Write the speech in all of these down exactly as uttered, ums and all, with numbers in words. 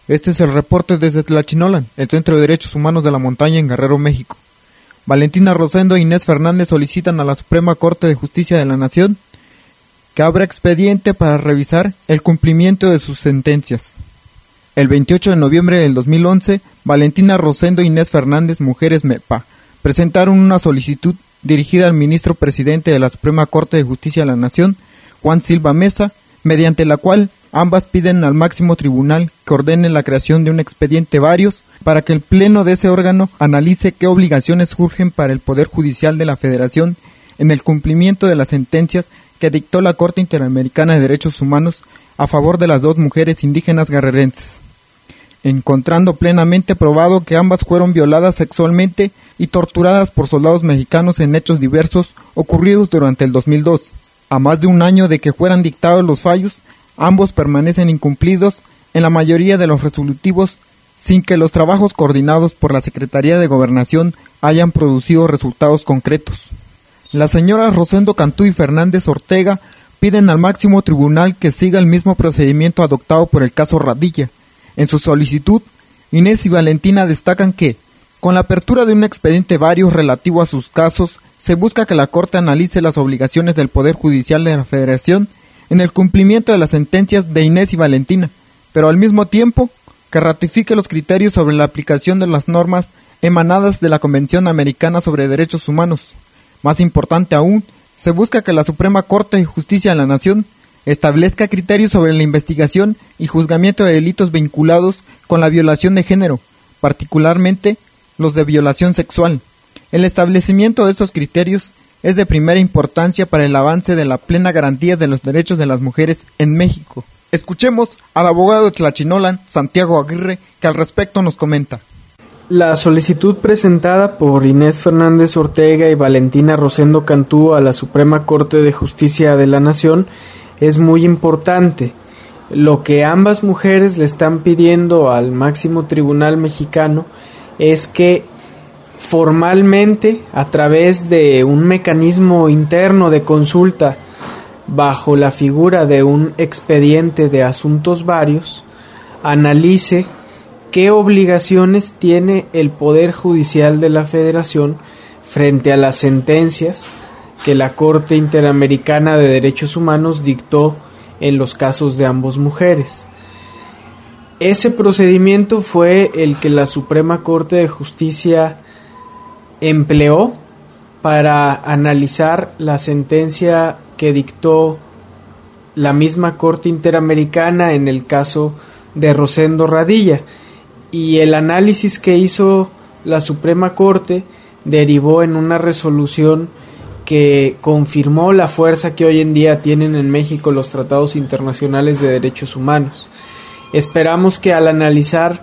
Este es el reporte desde Tlachinolan, el Centro de Derechos Humanos de la Montaña en Guerrero, México. Valentina Rosendo e Inés Fernández solicitan a la Suprema Corte de Justicia de la Nación que abra expediente para revisar el cumplimiento de sus sentencias. El veintiocho de noviembre del dos mil once, Valentina Rosendo e Inés Fernández, mujeres M E P A, presentaron una solicitud dirigida al ministro presidente de la Suprema Corte de Justicia de la Nación, Juan Silva Mesa, mediante la cual ambas piden al máximo tribunal que ordene la creación de un expediente varios para que el pleno de ese órgano analice qué obligaciones surgen para el Poder Judicial de la Federación en el cumplimiento de las sentencias que dictó la Corte Interamericana de Derechos Humanos a favor de las dos mujeres indígenas guerrerenses, encontrando plenamente probado que ambas fueron violadas sexualmente y torturadas por soldados mexicanos en hechos diversos ocurridos durante el dos mil dos. A más de un año de que fueran dictados los fallos, ambos permanecen incumplidos en la mayoría de los resolutivos sin que los trabajos coordinados por la Secretaría de Gobernación hayan producido resultados concretos. Las señoras Rosendo Cantú y Fernández Ortega piden al máximo tribunal que siga el mismo procedimiento adoptado por el caso Radilla. En su solicitud, Inés y Valentina destacan que, con la apertura de un expediente varios relativo a sus casos, se busca que la Corte analice las obligaciones del Poder Judicial de la Federación en el cumplimiento de las sentencias de Inés y Valentina, pero al mismo tiempo que ratifique los criterios sobre la aplicación de las normas emanadas de la Convención Americana sobre Derechos Humanos. Más importante aún, se busca que la Suprema Corte de Justicia de la Nación establezca criterios sobre la investigación y juzgamiento de delitos vinculados con la violación de género, particularmente los de violación sexual. El establecimiento de estos criterios es de primera importancia para el avance de la plena garantía de los derechos de las mujeres en México. Escuchemos al abogado de Tlachinolan, Santiago Aguirre, que al respecto nos comenta. La solicitud presentada por Inés Fernández Ortega y Valentina Rosendo Cantú a la Suprema Corte de Justicia de la Nación es muy importante. Lo que ambas mujeres le están pidiendo al máximo tribunal mexicano es que formalmente, a través de un mecanismo interno de consulta bajo la figura de un expediente de asuntos varios, analice qué obligaciones tiene el Poder Judicial de la Federación frente a las sentencias que la Corte Interamericana de Derechos Humanos dictó en los casos de ambas mujeres. Ese procedimiento fue el que la Suprema Corte de Justicia empleó para analizar la sentencia que dictó la misma Corte Interamericana en el caso de Rosendo Radilla, y el análisis que hizo la Suprema Corte derivó en una resolución que confirmó la fuerza que hoy en día tienen en México los tratados internacionales de derechos humanos. Esperamos que al analizar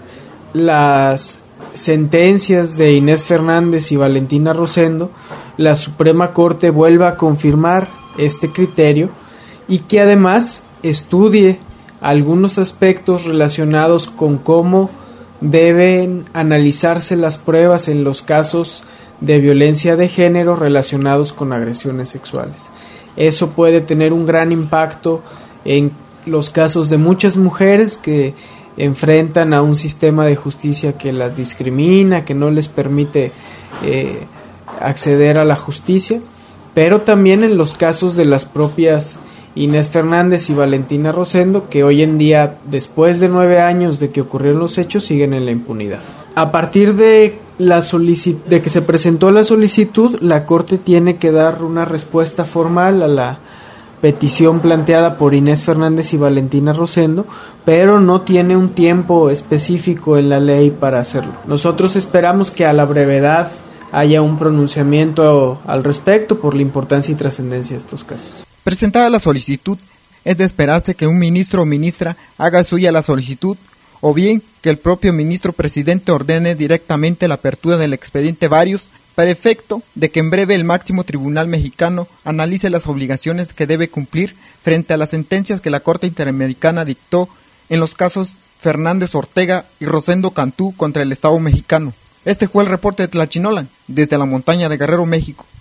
las sentencias de Inés Fernández y Valentina Rosendo, la Suprema Corte vuelva a confirmar este criterio y que además estudie algunos aspectos relacionados con cómo deben analizarse las pruebas en los casos de violencia de género relacionados con agresiones sexuales. Eso puede tener un gran impacto en los casos de muchas mujeres que enfrentan a un sistema de justicia que las discrimina, que no les permite eh, acceder a la justicia, pero también en los casos de las propias Inés Fernández y Valentina Rosendo, que hoy en día, después de nueve años de que ocurrieron los hechos, siguen en la impunidad. A partir de, la solici- de que se presentó la solicitud, la Corte tiene que dar una respuesta formal a la petición planteada por Inés Fernández y Valentina Rosendo, pero no tiene un tiempo específico en la ley para hacerlo. Nosotros esperamos que a la brevedad haya un pronunciamiento al respecto por la importancia y trascendencia de estos casos. Presentada la solicitud, es de esperarse que un ministro o ministra haga suya la solicitud, o bien que el propio ministro presidente ordene directamente la apertura del expediente varios, para efecto de que en breve el máximo tribunal mexicano analice las obligaciones que debe cumplir frente a las sentencias que la Corte Interamericana dictó en los casos Fernández Ortega y Rosendo Cantú contra el Estado mexicano. Este fue el reporte de Tlachinolan, desde la montaña de Guerrero, México.